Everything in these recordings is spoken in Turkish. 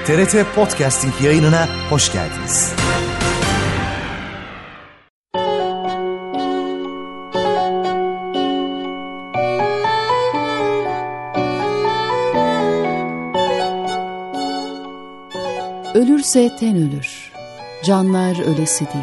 TRT Podcasting yayınına hoş geldiniz. Ölürse ten ölür, canlar ölesi değil.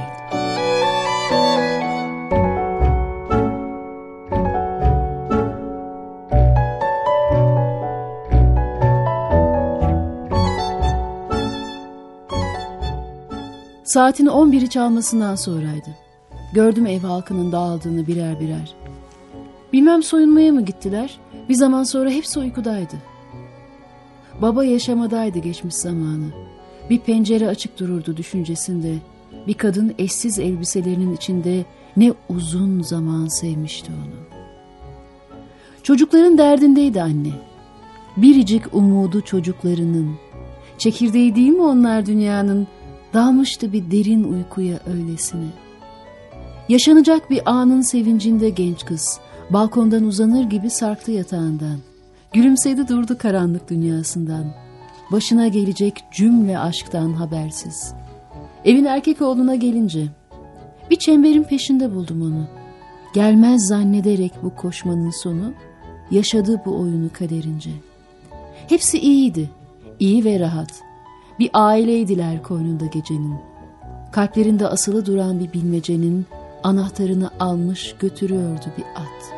Saatin 11'i çalmasından sonraydı. Gördüm ev halkının dağıldığını birer birer. Bilmem soyunmaya mı gittiler, bir zaman sonra hepsi uykudaydı. Baba yaşamadaydı geçmiş zamanı. Bir pencere açık dururdu düşüncesinde. Bir kadın eşsiz elbiselerinin içinde ne uzun zaman sevmişti onu. Çocukların derdindeydi anne. Biricik umudu çocuklarının. Çekirdeği değil mi onlar dünyanın? Dalmıştı bir derin uykuya öylesine. Yaşanacak bir anın sevincinde genç kız, balkondan uzanır gibi sarktı yatağından. Gülümsedi durdu karanlık dünyasından. Başına gelecek cümle aşktan habersiz. Evin erkek oğluna gelince, bir çemberin peşinde buldum onu. Gelmez zannederek bu koşmanın sonu, yaşadı bu oyunu kaderince. Hepsi iyiydi, iyi ve rahat. Bir aileydiler koynunda gecenin. Kalplerinde asılı duran bir bilmecenin anahtarını almış götürüyordu bir at.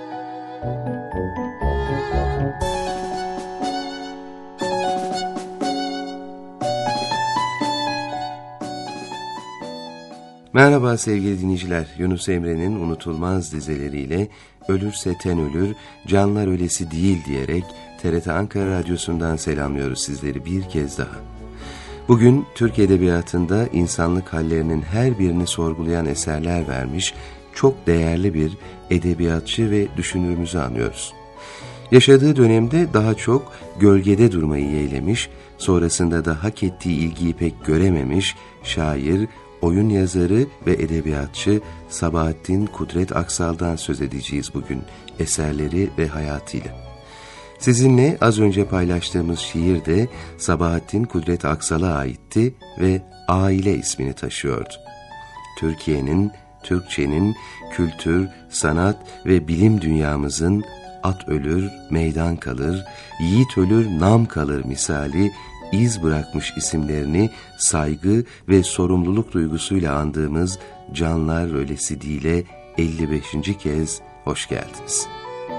Merhaba sevgili dinleyiciler, Yunus Emre'nin unutulmaz dizeleriyle Ölürse ten ölür, canlar ölesi değil diyerek TRT Ankara Radyosu'ndan selamlıyoruz sizleri bir kez daha. Bugün Türk Edebiyatı'nda insanlık hallerinin her birini sorgulayan eserler vermiş, çok değerli bir edebiyatçı ve düşünürümüzü anıyoruz. Yaşadığı dönemde daha çok gölgede durmayı yeğlemiş, sonrasında da hak ettiği ilgiyi pek görememiş şair, oyun yazarı ve edebiyatçı Sabahattin Kudret Aksal'dan söz edeceğiz bugün, eserleri ve hayatıyla. Sizinle az önce paylaştığımız şiir de Sabahattin Kudret Aksal'a aitti ve Aile ismini taşıyordu. Türkiye'nin, Türkçenin, kültür, sanat ve bilim dünyamızın at ölür, meydan kalır, yiğit ölür, nam kalır misali iz bırakmış isimlerini saygı ve sorumluluk duygusuyla andığımız Canlar Ölesi Değil'e 55. kez hoş geldiniz.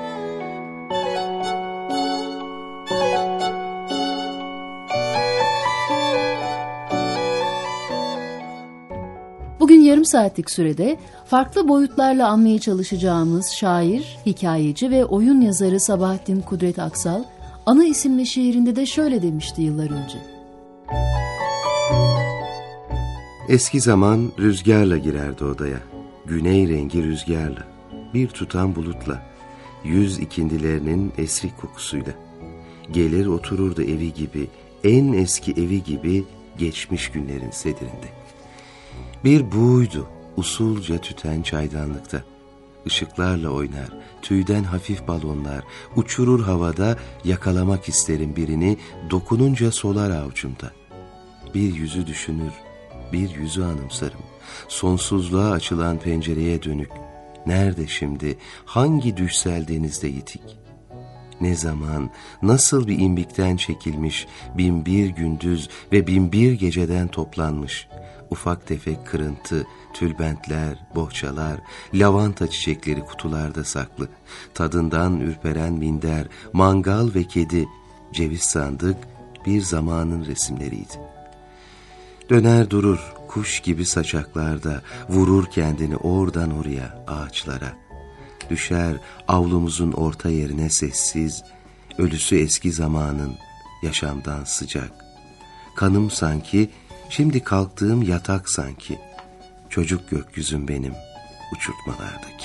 Bugün yarım saatlik sürede farklı boyutlarla anmaya çalışacağımız şair, hikayeci ve oyun yazarı Sabahattin Kudret Aksal, Ana isimli şiirinde de şöyle demişti yıllar önce. Eski zaman rüzgarla girerdi odaya, güney rengi rüzgarla, bir tutam bulutla, yüz ikindilerinin esrik kokusuyla. Gelir otururdu evi gibi, en eski evi gibi geçmiş günlerin sedirinde. Bir buğuydu, usulca tüten çaydanlıkta. Işıklarla oynar, tüyden hafif balonlar, uçurur havada, yakalamak isterim birini, dokununca solar avucumda. Bir yüzü düşünür, bir yüzü anımsarım, sonsuzluğa açılan pencereye dönük. Nerede şimdi, hangi düşsel denizde yitik? Ne zaman, nasıl bir imbikten çekilmiş, 1001 gündüz ve 1001 geceden toplanmış, ufak tefek kırıntı, tülbentler, bohçalar, lavanta çiçekleri kutularda saklı, tadından ürperen minder, mangal ve kedi, ceviz sandık bir zamanın resimleriydi. Döner durur, kuş gibi saçaklarda, vurur kendini oradan oraya, ağaçlara. Düşer avlumuzun orta yerine sessiz, ölüsü eski zamanın, yaşamdan sıcak. Kanım sanki, şimdi kalktığım yatak sanki, çocuk gökyüzüm benim, uçurtmalardaki.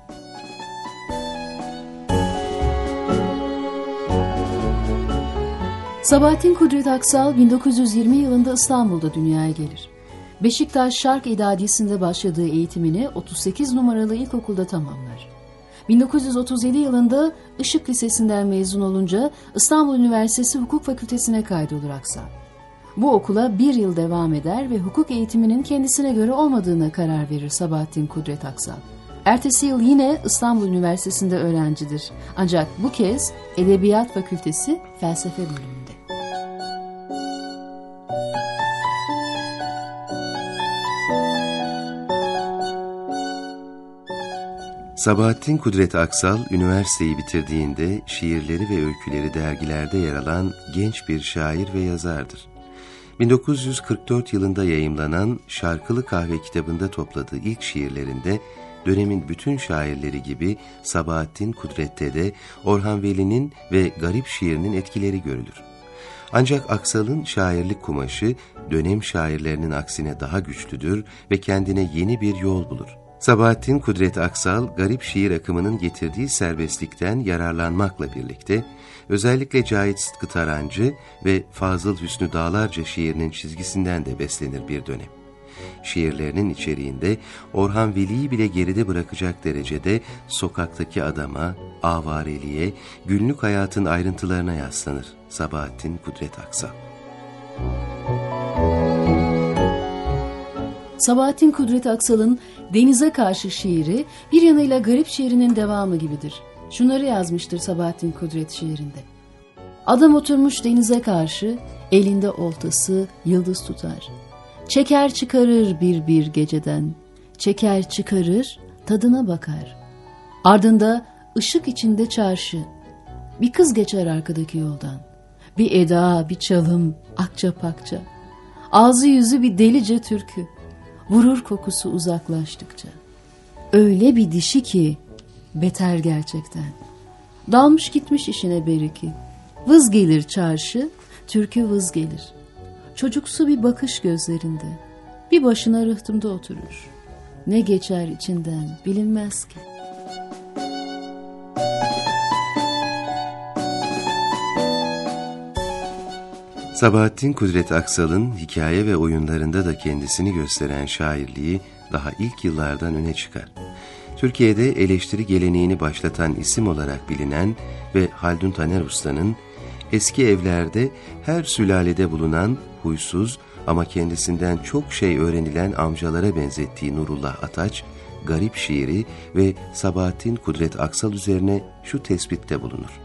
Sabahattin Kudret Aksal 1920 yılında İstanbul'da dünyaya gelir. Beşiktaş Şark İdadisi'nde başladığı eğitimini 38 numaralı ilkokulda tamamlar. 1937 yılında Işık Lisesi'nden mezun olunca İstanbul Üniversitesi Hukuk Fakültesine kaydolur Aksal. Bu okula 1 yıl devam eder ve hukuk eğitiminin kendisine göre olmadığına karar verir Sabahattin Kudret Aksal. Ertesi yıl yine İstanbul Üniversitesi'nde öğrencidir. Ancak bu kez Edebiyat Fakültesi Felsefe bölümünde. Sabahattin Kudret Aksal, üniversiteyi bitirdiğinde şiirleri ve öyküleri dergilerde yer alan genç bir şair ve yazardır. 1944 yılında yayımlanan Şarkılı Kahve kitabında topladığı ilk şiirlerinde, dönemin bütün şairleri gibi Sabahattin Kudret'te de Orhan Veli'nin ve garip şiirinin etkileri görülür. Ancak Aksal'ın şairlik kumaşı, dönem şairlerinin aksine daha güçlüdür ve kendine yeni bir yol bulur. Sabahattin Kudret Aksal, garip şiir akımının getirdiği serbestlikten yararlanmakla birlikte, özellikle Cahit Sıtkı Tarancı ve Fazıl Hüsnü Dağlarca şiirinin çizgisinden de beslenir bir dönem. Şiirlerinin içeriğinde Orhan Veli'yi bile geride bırakacak derecede sokaktaki adama, avareliğe, günlük hayatın ayrıntılarına yaslanır Sabahattin Kudret Aksal. Sabahattin Kudret Aksal'ın denize karşı şiiri bir yanıyla garip şiirinin devamı gibidir. Şunları yazmıştır Sabahattin Kudret şiirinde. Adam oturmuş denize karşı, elinde oltası yıldız tutar. Çeker çıkarır bir geceden, çeker çıkarır tadına bakar. Ardında ışık içinde çarşı, bir kız geçer arkadaki yoldan. Bir eda, bir çalım, akça pakça. Ağzı yüzü bir delice türkü. Vurur kokusu uzaklaştıkça. Öyle bir dişi ki beter gerçekten. Dalmış gitmiş işine beriki. Vız gelir çarşı, türkü vız gelir. Çocuksu bir bakış gözlerinde. Bir başına rıhtımda oturur. Ne geçer içinden bilinmez ki. Sabahattin Kudret Aksal'ın hikaye ve oyunlarında da kendisini gösteren şairliği daha ilk yıllardan öne çıkar. Türkiye'de eleştiri geleneğini başlatan isim olarak bilinen ve Haldun Taner Usta'nın eski evlerde her sülalede bulunan huysuz ama kendisinden çok şey öğrenilen amcalara benzettiği Nurullah Ataç, garip şiiri ve Sabahattin Kudret Aksal üzerine şu tespitte bulunur.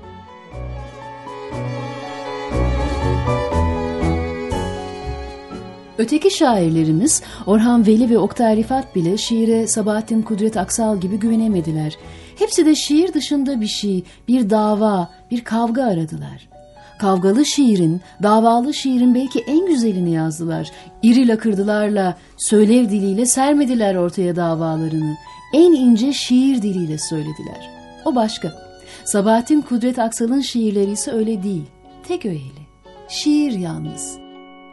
Öteki şairlerimiz Orhan Veli ve Oktay Rifat bile şiire Sabahattin Kudret Aksal gibi güvenemediler. Hepsi de şiir dışında bir şey, bir dava, bir kavga aradılar. Kavgalı şiirin, davalı şiirin belki en güzelini yazdılar. İri lakırdılarla, söylev diliyle sermediler ortaya davalarını. En ince şiir diliyle söylediler. O başka. Sabahattin Kudret Aksal'ın şiirleri ise öyle değil. Tek öğeli. Şiir yalnız.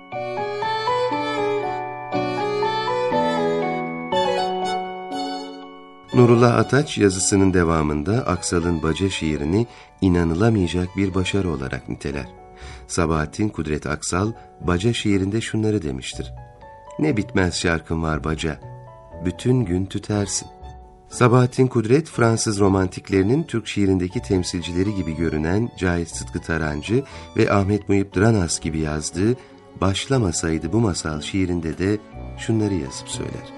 Nurullah Ataç yazısının devamında Aksal'ın Baca şiirini inanılamayacak bir başarı olarak niteler. Sabahattin Kudret Aksal, Baca şiirinde şunları demiştir. Ne bitmez şarkın var Baca, bütün gün tütersin. Sabahattin Kudret, Fransız romantiklerinin Türk şiirindeki temsilcileri gibi görünen Cahit Sıtkı Tarancı ve Ahmet Muhip Dranas gibi yazdığı Başlamasaydı bu masal şiirinde de şunları yazıp söyler.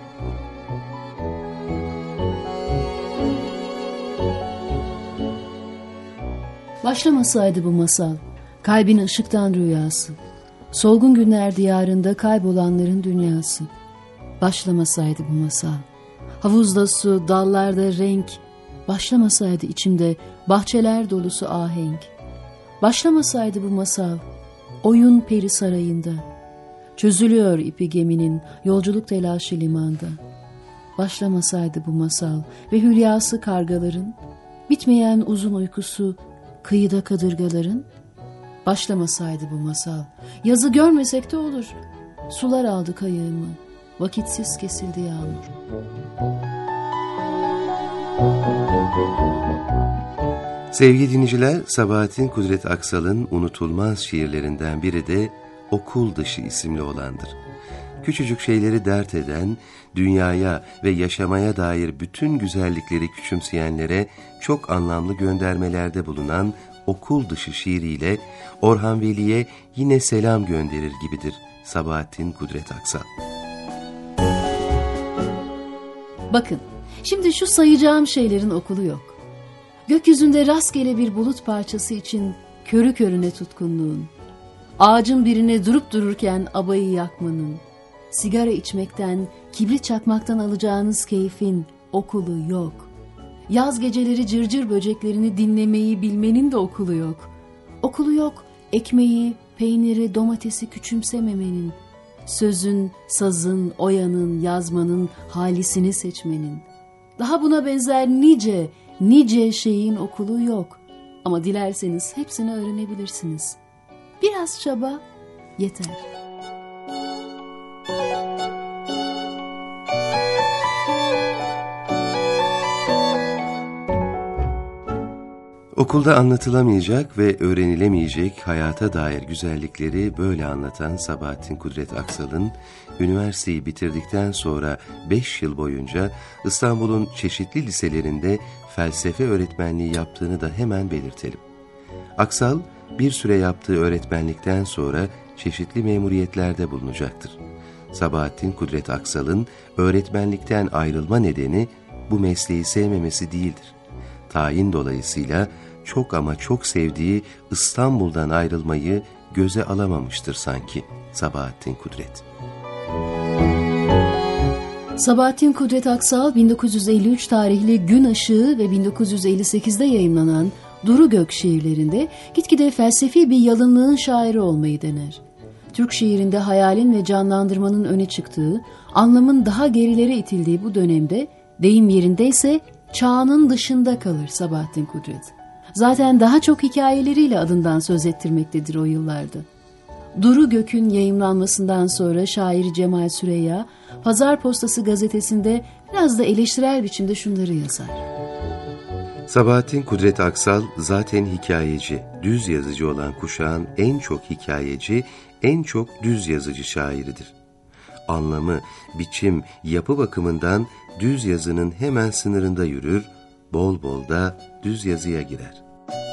Başlamasaydı bu masal, kalbin ışıktan rüyası, solgun günler diyarında kaybolanların dünyası. Başlamasaydı bu masal, havuzda su, dallarda renk, başlamasaydı içimde bahçeler dolusu ahenk. Başlamasaydı bu masal, oyun peri sarayında, çözülüyor ipi geminin yolculuk telaşı limanda. Başlamasaydı bu masal ve hülyası kargaların, bitmeyen uzun uykusu, kıyıda kadırgaların, başlamasaydı bu masal, yazı görmesek de olur. Sular aldı kayığımı, vakitsiz kesildi yağmur. Sevgili dinleyiciler, Sabahattin Kudret Aksal'ın unutulmaz şiirlerinden biri de Okul Dışı isimli olandır. Küçücük şeyleri dert eden, dünyaya ve yaşamaya dair bütün güzellikleri küçümseyenlere çok anlamlı göndermelerde bulunan okul dışı şiiriyle Orhan Veli'ye yine selam gönderir gibidir Sabahattin Kudret Aksal. Bakın, şimdi şu sayacağım şeylerin okulu yok. Gökyüzünde rastgele bir bulut parçası için körü körüne tutkunluğun, ağacın birine durup dururken abayı yakmanın, sigara içmekten, kibrit çakmaktan alacağınız keyfin okulu yok. Yaz geceleri cırcır böceklerini dinlemeyi bilmenin de okulu yok. Okulu yok ekmeği, peyniri, domatesi küçümsememenin, sözün, sazın, oyanın, yazmanın, halisini seçmenin. Daha buna benzer nice şeyin okulu yok. Ama dilerseniz hepsini öğrenebilirsiniz. Biraz çaba yeter. Okulda anlatılamayacak ve öğrenilemeyecek hayata dair güzellikleri böyle anlatan Sabahattin Kudret Aksal'ın üniversiteyi bitirdikten sonra 5 yıl boyunca İstanbul'un çeşitli liselerinde felsefe öğretmenliği yaptığını da hemen belirtelim. Aksal bir süre yaptığı öğretmenlikten sonra çeşitli memuriyetlerde bulunacaktır. Sabahattin Kudret Aksal'ın öğretmenlikten ayrılma nedeni bu mesleği sevmemesi değildir. Tayin dolayısıyla çok ama çok sevdiği İstanbul'dan ayrılmayı göze alamamıştır sanki Sabahattin Kudret. Sabahattin Kudret Aksal 1953 tarihli Gün Işığı ve 1958'de yayımlanan Duru Gök şiirlerinde gitgide felsefi bir yalınlığın şairi olmayı dener. Türk şiirinde hayalin ve canlandırmanın öne çıktığı, anlamın daha gerilere itildiği bu dönemde deyim yerindeyse çağının dışında kalır Sabahattin Kudret. Zaten daha çok hikayeleriyle adından söz ettirmektedir o yıllarda. Duru Gök'ün yayımlanmasından sonra şair Cemal Süreyya, Pazar Postası gazetesinde biraz da eleştirel biçimde şunları yazar. Sabahattin Kudret Aksal zaten hikayeci, düz yazıcı olan kuşağın en çok hikayeci, en çok düz yazıcı şairidir. Anlamı, biçim, yapı bakımından düz yazının hemen sınırında yürür, bol bol da düz yazıya girer.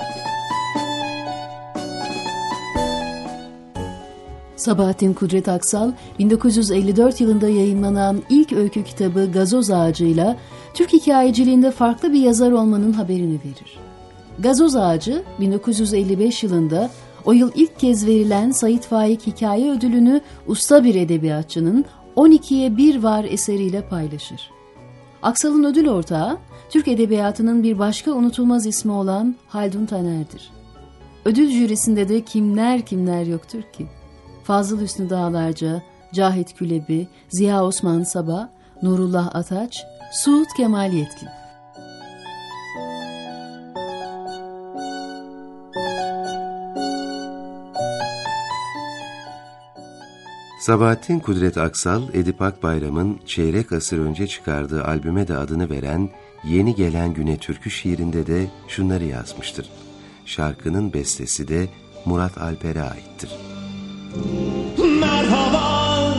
Sabahattin Kudret Aksal, 1954 yılında yayımlanan ilk öykü kitabı Gazoz Ağacı'yla Türk hikayeciliğinde farklı bir yazar olmanın haberini verir. Gazoz Ağacı, 1955 yılında o yıl ilk kez verilen Sait Faik Hikaye Ödülünü usta bir edebiyatçının 12'ye 1 var eseriyle paylaşır. Aksal'ın ödül ortağı, Türk edebiyatının bir başka unutulmaz ismi olan Haldun Taner'dir. Ödül jürisinde de kimler yoktur ki? Fazıl Hüsnü Dağlarca, Cahit Külebi, Ziya Osman Sabah, Nurullah Ataç, Suud Kemal Yetkin. Sabahattin Kudret Aksal, Edip Akbayram'ın çeyrek asır önce çıkardığı albüme de adını veren Yeni Gelen Güne türkü şiirinde de şunları yazmıştır. Şarkının bestesi de Murat Alper'e aittir. Merhaba,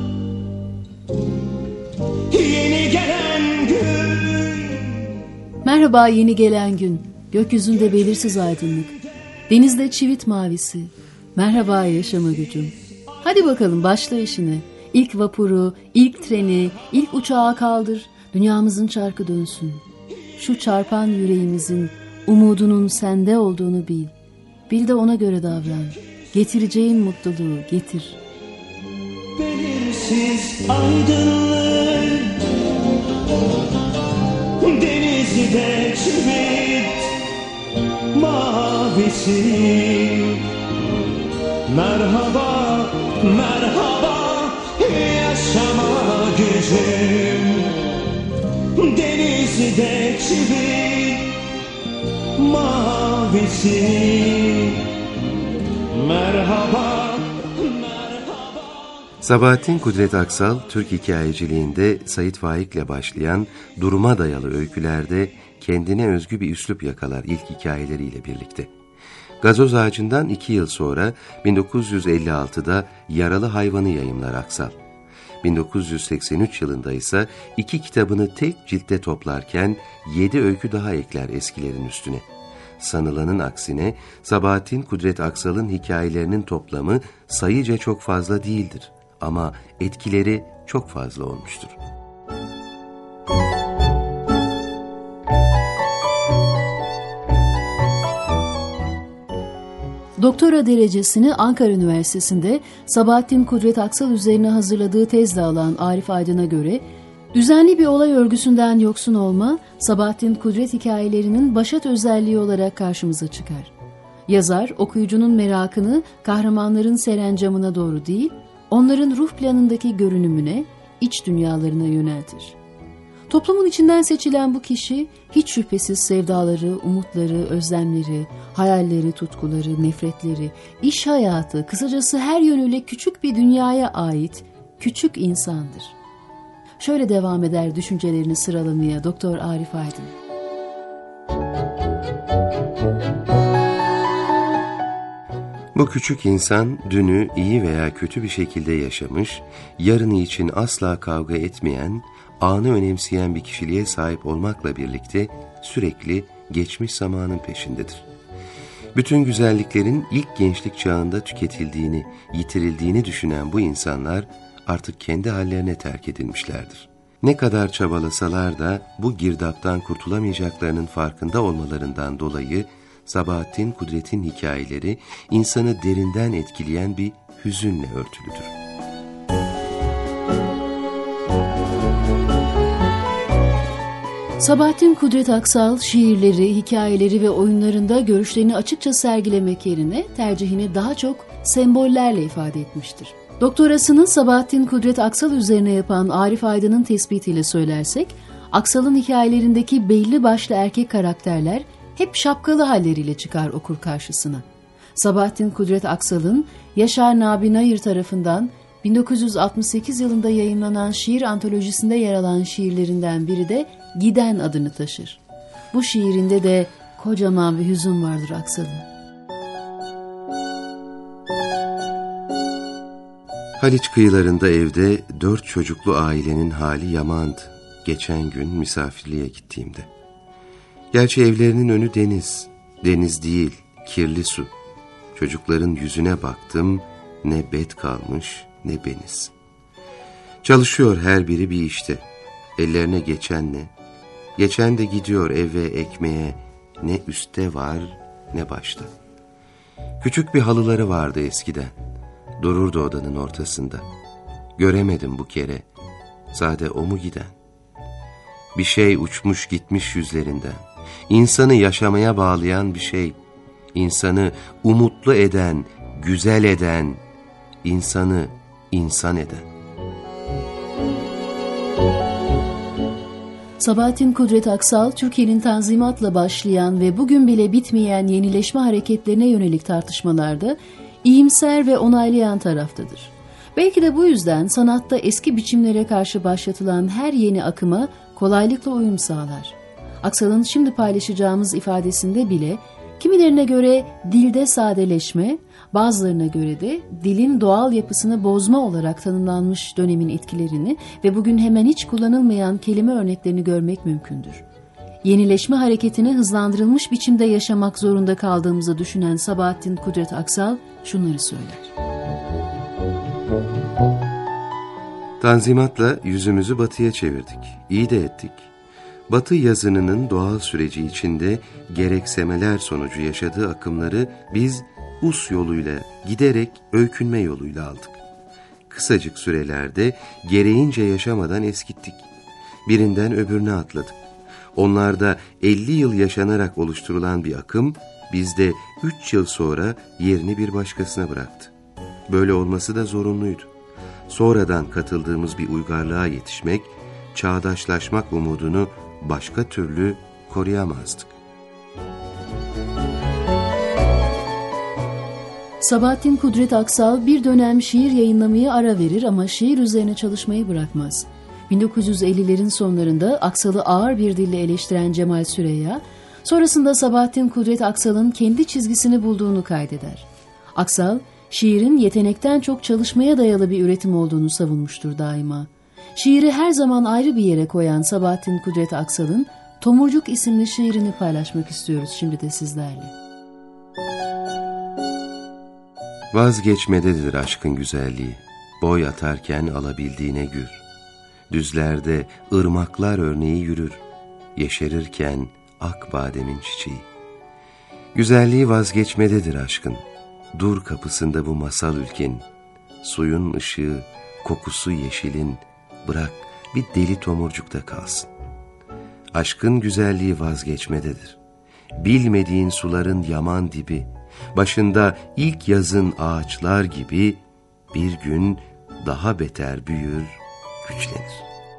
yeni gelen gün. Merhaba yeni gelen gün, gökyüzünde belirsiz aydınlık, denizde çivit mavisi, merhaba yaşama gücüm. Hadi bakalım başla işine, ilk vapuru, ilk treni, ilk uçağı kaldır, dünyamızın çarkı dönsün. Şu çarpan yüreğimizin umudunun sende olduğunu bil, bil de ona göre davran, getireceğin mutluluğu getir. Belirsiz aydınlık, denizde çivit mavisi. Merhaba, merhaba yaşama gücüm, denizde çivit mavisi. Merhaba, merhaba. Sabahattin Kudret Aksal, Türk hikayeciliğinde Sait Faik'le başlayan duruma dayalı öykülerde kendine özgü bir üslup yakalar ilk hikayeleriyle birlikte. Gazoz Ağacı'ndan 2 yıl sonra 1956'da Yaralı Hayvanı yayımlar Aksal. 1983 yılında ise 2 kitabını tek ciltte toplarken 7 öykü daha ekler eskilerin üstüne. Sanılanın aksine Sabahattin Kudret Aksal'ın hikayelerinin toplamı sayıca çok fazla değildir ama etkileri çok fazla olmuştur. Doktora derecesini Ankara Üniversitesi'nde Sabahattin Kudret Aksal üzerine hazırladığı tezle alan Arif Aydın'a göre, düzenli bir olay örgüsünden yoksun olma, Sabahattin Kudret hikayelerinin başat özelliği olarak karşımıza çıkar. Yazar, okuyucunun merakını kahramanların serencamına doğru değil, onların ruh planındaki görünümüne, iç dünyalarına yöneltir. Toplumun içinden seçilen bu kişi, hiç şüphesiz sevdaları, umutları, özlemleri, hayalleri, tutkuları, nefretleri, iş hayatı, kısacası her yönüyle küçük bir dünyaya ait küçük insandır. Şöyle devam eder düşüncelerini sıralamaya Doktor Arif Aydın. Bu küçük insan dünü iyi veya kötü bir şekilde yaşamış, yarını için asla kavga etmeyen, anı önemseyen bir kişiliğe sahip olmakla birlikte sürekli geçmiş zamanın peşindedir. Bütün güzelliklerin ilk gençlik çağında tüketildiğini, yitirildiğini düşünen bu insanlar artık kendi hallerine terk edilmişlerdir. Ne kadar çabalasalar da bu girdaptan kurtulamayacaklarının farkında olmalarından dolayı Sabahattin Kudret'in hikayeleri insanı derinden etkileyen bir hüzünle örtülüdür. Sabahattin Kudret Aksal, şiirleri, hikayeleri ve oyunlarında görüşlerini açıkça sergilemek yerine tercihini daha çok sembollerle ifade etmiştir. Doktorasını Sabahattin Kudret Aksal üzerine yapan Arif Aydın'ın tespitiyle söylersek, Aksal'ın hikayelerindeki belli başlı erkek karakterler hep şapkalı halleriyle çıkar okur karşısına. Sabahattin Kudret Aksal'ın Yaşar Nabi Nayır tarafından 1968 yılında yayınlanan şiir antolojisinde yer alan şiirlerinden biri de Giden adını taşır. Bu şiirinde de kocaman bir hüzün vardır Aksal'ın. Haliç kıyılarında evde 4 çocuklu ailenin hali yamandı. Geçen gün misafirliğe gittiğimde. Gerçi evlerinin önü deniz. Deniz değil, kirli su. Çocukların yüzüne baktım, ne bet kalmış ne beniz. Çalışıyor her biri bir işte. Ellerine geçen ne? Geçen de gidiyor eve ekmeğe. Ne üstte var ne başta. Küçük bir halıları vardı eskiden. Dururdu odanın ortasında. Göremedim bu kere. Sade o mu giden? Bir şey uçmuş gitmiş yüzlerinden. İnsanı yaşamaya bağlayan bir şey. İnsanı umutlu eden, güzel eden, insanı insan eden. Sabahattin Kudret Aksal, Türkiye'nin Tanzimat'la başlayan ve bugün bile bitmeyen yenileşme hareketlerine yönelik tartışmalarda iyimser ve onaylayan taraftadır. Belki de bu yüzden sanatta eski biçimlere karşı başlatılan her yeni akıma kolaylıkla uyum sağlar. Aksal'ın şimdi paylaşacağımız ifadesinde bile kimilerine göre dilde sadeleşme, bazılarına göre de dilin doğal yapısını bozma olarak tanımlanmış dönemin etkilerini ve bugün hemen hiç kullanılmayan kelime örneklerini görmek mümkündür. Yenileşme hareketini hızlandırılmış biçimde yaşamak zorunda kaldığımızı düşünen Sabahattin Kudret Aksal şunları söyler. Tanzimatla yüzümüzü batıya çevirdik. İyi de ettik. Batı yazınının doğal süreci içinde gereksemeler sonucu yaşadığı akımları biz us yoluyla giderek öykünme yoluyla aldık. Kısacık sürelerde gereğince yaşamadan eskittik. Birinden öbürüne atladık. Onlarda 50 yıl yaşanarak oluşturulan bir akım bizde 3 yıl sonra yerini bir başkasına bıraktı. Böyle olması da zorunluydu. Sonradan katıldığımız bir uygarlığa yetişmek, çağdaşlaşmak umudunu başka türlü koruyamazdık. Sabahattin Kudret Aksal bir dönem şiir yayınlamaya ara verir ama şiir üzerine çalışmayı bırakmaz. 1950'lerin sonlarında Aksal'ı ağır bir dille eleştiren Cemal Süreyya, sonrasında Sabahattin Kudret Aksal'ın kendi çizgisini bulduğunu kaydeder. Aksal, şiirin yetenekten çok çalışmaya dayalı bir üretim olduğunu savunmuştur daima. Şiiri her zaman ayrı bir yere koyan Sabahattin Kudret Aksal'ın Tomurcuk isimli şiirini paylaşmak istiyoruz şimdi de sizlerle. Vazgeçmededir aşkın güzelliği, boy atarken alabildiğine gür. Düzlerde ırmaklar örneği yürür, yeşerirken ak bademin çiçeği. Güzelliği vazgeçmededir aşkın, dur kapısında bu masal ülkenin. Suyun ışığı, kokusu yeşilin, bırak bir deli tomurcukta kalsın. Aşkın güzelliği vazgeçmededir. Bilmediğin suların yaman dibi, başında ilk yazın ağaçlar gibi bir gün daha beter büyür, güçlenir.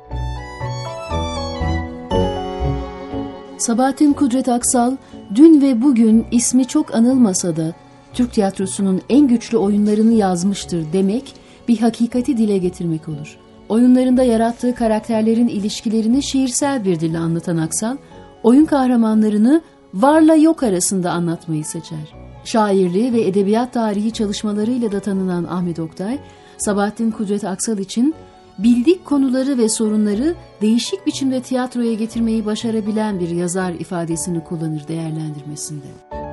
Sabahattin Kudret Aksal, dün ve bugün ismi çok anılmasa da Türk tiyatrosunun en güçlü oyunlarını yazmıştır demek, bir hakikati dile getirmek olur. Oyunlarında yarattığı karakterlerin ilişkilerini şiirsel bir dille anlatan Aksal, oyun kahramanlarını varla yok arasında anlatmayı seçer. Şairliği ve edebiyat tarihi çalışmalarıyla da tanınan Ahmet Oktay, Sabahattin Kudret Aksal için bildik konuları ve sorunları değişik biçimde tiyatroya getirmeyi başarabilen bir yazar ifadesini kullanır değerlendirmesinde.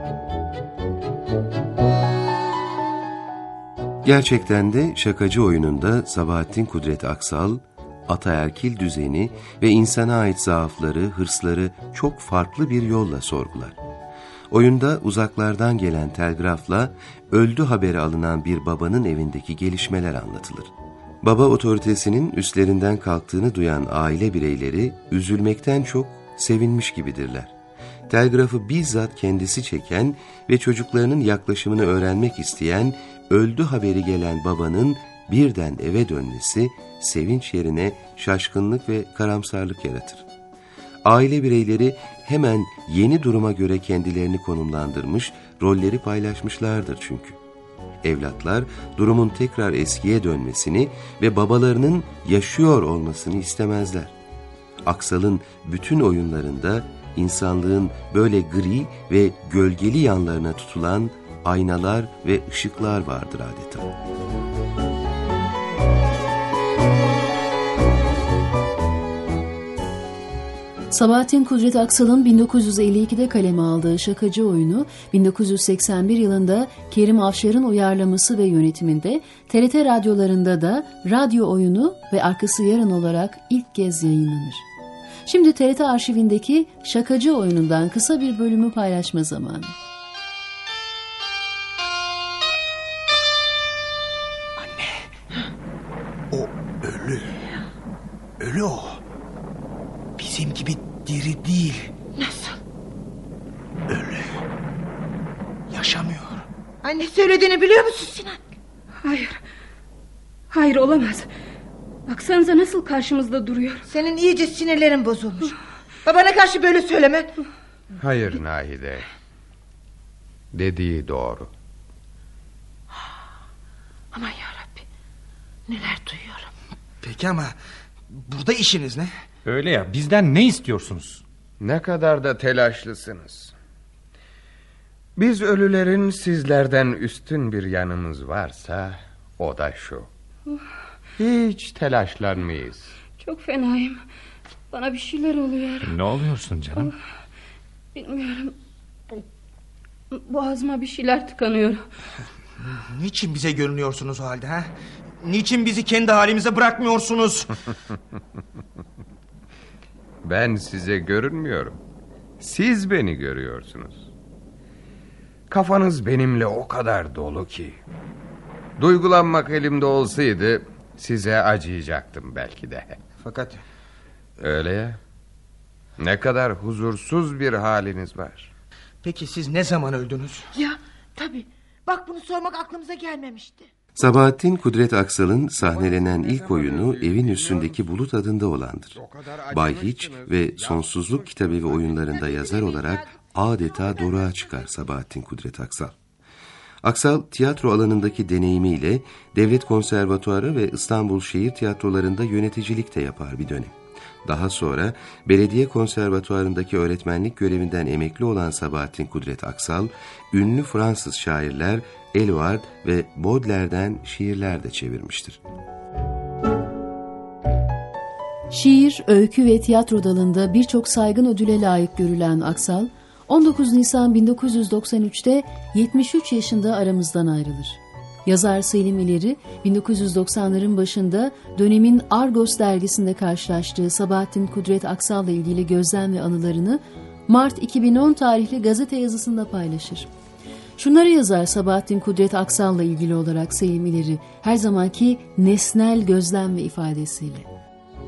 Gerçekten de Şakacı oyununda Sabahattin Kudret Aksal, ataerkil düzeni ve insana ait zaafları, hırsları çok farklı bir yolla sorgular. Oyunda uzaklardan gelen telgrafla öldü haberi alınan bir babanın evindeki gelişmeler anlatılır. Baba otoritesinin üstlerinden kalktığını duyan aile bireyleri üzülmekten çok sevinmiş gibidirler. Telgrafı bizzat kendisi çeken ve çocuklarının yaklaşımını öğrenmek isteyen öldü haberi gelen babanın birden eve dönmesi sevinç yerine şaşkınlık ve karamsarlık yaratır. Aile bireyleri hemen yeni duruma göre kendilerini konumlandırmış, rolleri paylaşmışlardır çünkü. Evlatlar durumun tekrar eskiye dönmesini ve babalarının yaşıyor olmasını istemezler. Aksal'ın bütün oyunlarında insanlığın böyle gri ve gölgeli yanlarına tutulan aynalar ve ışıklar vardır adeta. Sabahattin Kudret Aksal'ın 1952'de kaleme aldığı Şakacı oyunu, 1981 yılında Kerim Afşar'ın uyarlaması ve yönetiminde TRT radyolarında da radyo oyunu ve arkası yarın olarak ilk kez yayınlanır. Şimdi TRT arşivindeki Şakacı oyunundan kısa bir bölümü paylaşma zamanı. O ölü. Ölü o. Bizim gibi diri değil. Nasıl? Ölü. Yaşamıyor. Anne söylediğini biliyor musun Sinan? Hayır. Hayır olamaz. Baksanıza nasıl karşımızda duruyor. Senin iyice sinirlerin bozulmuş. Babana karşı böyle söylemen. Hayır Nahide. Dediği doğru. Aman yarabbi. Neler duyuyorum. Peki ama burada işiniz ne? Öyle ya, bizden ne istiyorsunuz? Ne kadar da telaşlısınız. Biz ölülerin sizlerden üstün bir yanımız varsa o da şu. Hiç telaşlanmayız. Çok fenayım. Bana bir şeyler oluyor. Ne oluyorsun canım? Bilmiyorum. Boğazıma bir şeyler tıkanıyor. Niçin bize görünüyorsunuz o halde ha? Niçin bizi kendi halimize bırakmıyorsunuz? Ben size görünmüyorum. Siz beni görüyorsunuz. Kafanız benimle o kadar dolu ki. Duygulanmak elimde olsaydı size acıyacaktım belki de. Fakat öyle ya. Ne kadar huzursuz bir haliniz var. peki siz ne zaman öldünüz? Ya tabii. Bak bunu sormak aklımıza gelmemişti. Sabahattin Kudret Aksal'ın sahnelenen ilk oyunu Evin Üstündeki Bulut adında olandır. Bay Hiç ve Sonsuzluk Kitabevi oyunlarında yazar olarak adeta doruğa çıkar Sabahattin Kudret Aksal. Aksal, tiyatro alanındaki deneyimiyle Devlet Konservatuarı ve İstanbul Şehir Tiyatrolarında yöneticilik de yapar bir dönem. Daha sonra belediye konservatuarındaki öğretmenlik görevinden emekli olan Sabahattin Kudret Aksal, ünlü Fransız şairler Eluard ve Baudelaire'den şiirler de çevirmiştir. Şiir, öykü ve tiyatro dalında birçok saygın ödüle layık görülen Aksal, 19 Nisan 1993'te 73 yaşında aramızdan ayrılır. Yazar Selim İleri, 1990'ların başında dönemin Argos dergisinde karşılaştığı Sabahattin Kudret Aksal'la ilgili gözlem ve anılarını Mart 2010 tarihli gazete yazısında paylaşır. Şunları yazar Sabahattin Kudret Aksal'la ilgili olarak Selim İleri, her zamanki nesnel gözlem ve ifadesiyle.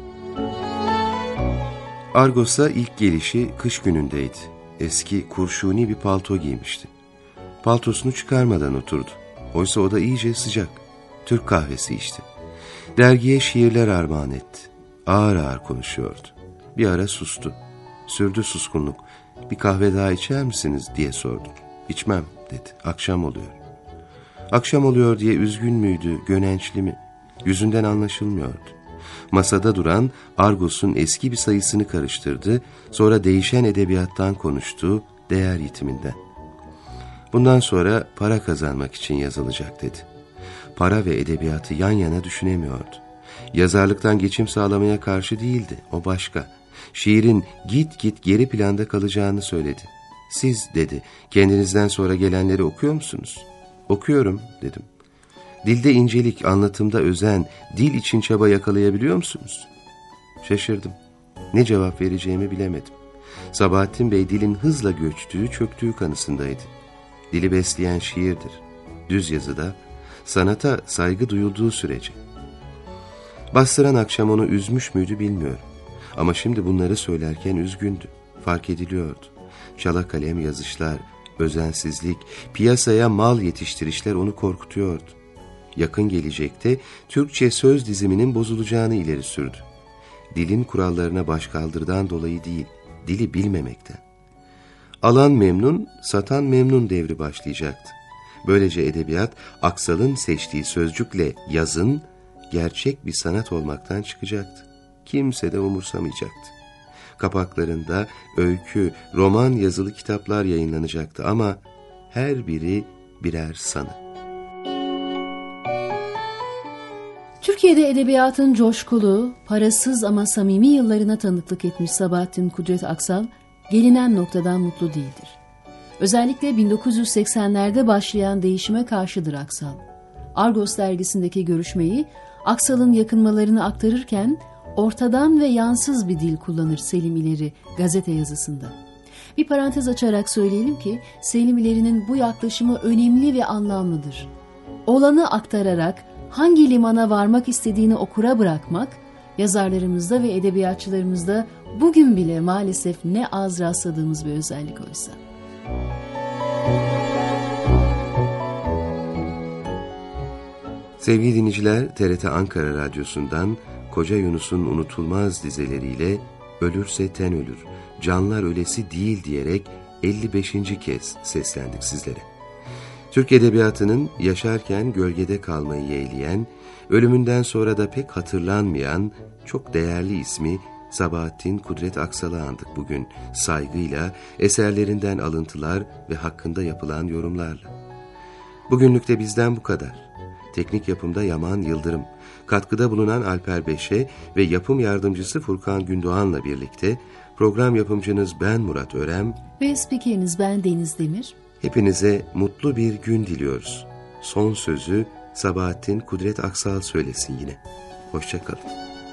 Argos'a ilk gelişi kış günündeydi. Eski kurşuni bir palto giymişti. Paltosunu çıkarmadan oturdu. Oysa o da iyice sıcak. Türk kahvesi içti. Dergiye şiirler armağan etti. Ağır ağır konuşuyordu. Bir ara sustu. Sürdü suskunluk. Bir kahve daha içer misiniz diye sordum. İçmem dedi. Akşam oluyor. Akşam oluyor diye üzgün müydü, gönençli mi? Yüzünden anlaşılmıyordu. Masada duran Argos'un eski bir sayısını karıştırdı, sonra değişen edebiyattan konuştu, değer yitiminden. Bundan sonra para kazanmak için yazılacak dedi. Para ve edebiyatı yan yana düşünemiyordu. Yazarlıktan geçim sağlamaya karşı değildi, o başka. Şiirin git geri planda kalacağını söyledi. Siz dedi, kendinizden sonra gelenleri okuyor musunuz? Okuyorum dedim. Dilde incelik, anlatımda özen, dil için çaba yakalayabiliyor musunuz? Şaşırdım. Ne cevap vereceğimi bilemedim. Sabahattin Bey dilin hızla göçtüğü, çöktüğü kanısındaydı. Dili besleyen şiirdir. Düz yazıda, sanata saygı duyulduğu sürece. Bastıran akşam onu üzmüş müydü bilmiyorum. Ama şimdi bunları söylerken üzgündü. Fark ediliyordu. Çala kalem yazışlar, özensizlik, piyasaya mal yetiştirişler onu korkutuyordu. Yakın gelecekte Türkçe söz diziminin bozulacağını ileri sürdü. Dilin kurallarına başkaldırıdan dolayı değil, dili bilmemekten. Alan memnun, satan memnun devri başlayacaktı. Böylece edebiyat, Aksal'ın seçtiği sözcükle yazın, gerçek bir sanat olmaktan çıkacaktı. Kimse de umursamayacaktı. Kapaklarında öykü, roman yazılı kitaplar yayınlanacaktı ama her biri birer sanı. Türkiye'de edebiyatın coşkulu, parasız ama samimi yıllarına tanıklık etmiş Sabahattin Kudret Aksal, gelinen noktadan mutlu değildir. Özellikle 1980'lerde başlayan değişime karşıdır Aksal. Argos dergisindeki görüşmeyi, Aksal'ın yakınmalarını aktarırken, ortadan ve yansız bir dil kullanır Selim İleri gazete yazısında. Bir parantez açarak söyleyelim ki, Selim İleri'nin bu yaklaşımı önemli ve anlamlıdır. Olanı aktararak, hangi limana varmak istediğini okura bırakmak, yazarlarımızda ve edebiyatçılarımızda bugün bile maalesef ne az rastladığımız bir özellik oysa. Sevgili dinleyiciler, TRT Ankara Radyosu'ndan Koca Yunus'un unutulmaz dizeleriyle "Ölürse ten ölür, canlar ölesi değil" diyerek 55. kez seslendik sizlere. Türk edebiyatının yaşarken gölgede kalmayı yeğleyen, ölümünden sonra da pek hatırlanmayan çok değerli ismi Sabahattin Kudret Aksal'ı andık bugün saygıyla, eserlerinden alıntılar ve hakkında yapılan yorumlarla. Bugünlük de bizden bu kadar. Teknik yapımda Yaman Yıldırım, katkıda bulunan Alper Beşe ve yapım yardımcısı Furkan Gündoğan'la birlikte program yapımcınız ben Murat Örem ve spikeriniz ben Deniz Demir. Hepinize mutlu bir gün diliyoruz. Son sözü Sabahattin Kudret Aksal söylesin yine. Hoşça kalın.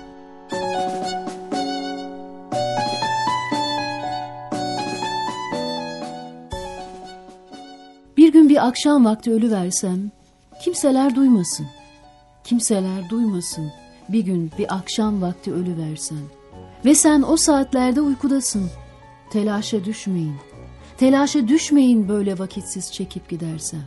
Bir gün bir akşam vakti ölüversem, kimseler duymasın. Kimseler duymasın. Bir gün bir akşam vakti ölüversen. Ve sen o saatlerde uykudasın. Telaşa düşmeyin. Telaşa düşmeyin böyle vakitsiz çekip gidersem.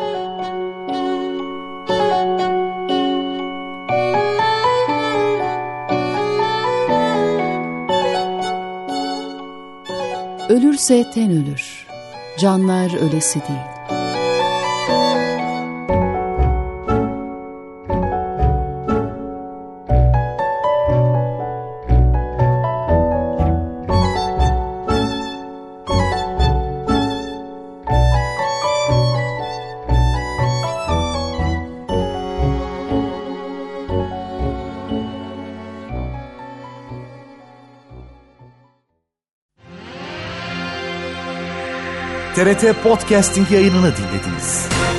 Ölürse ten ölür. Canlar ölesi değil. TRT Podcasting yayınını dinlediniz.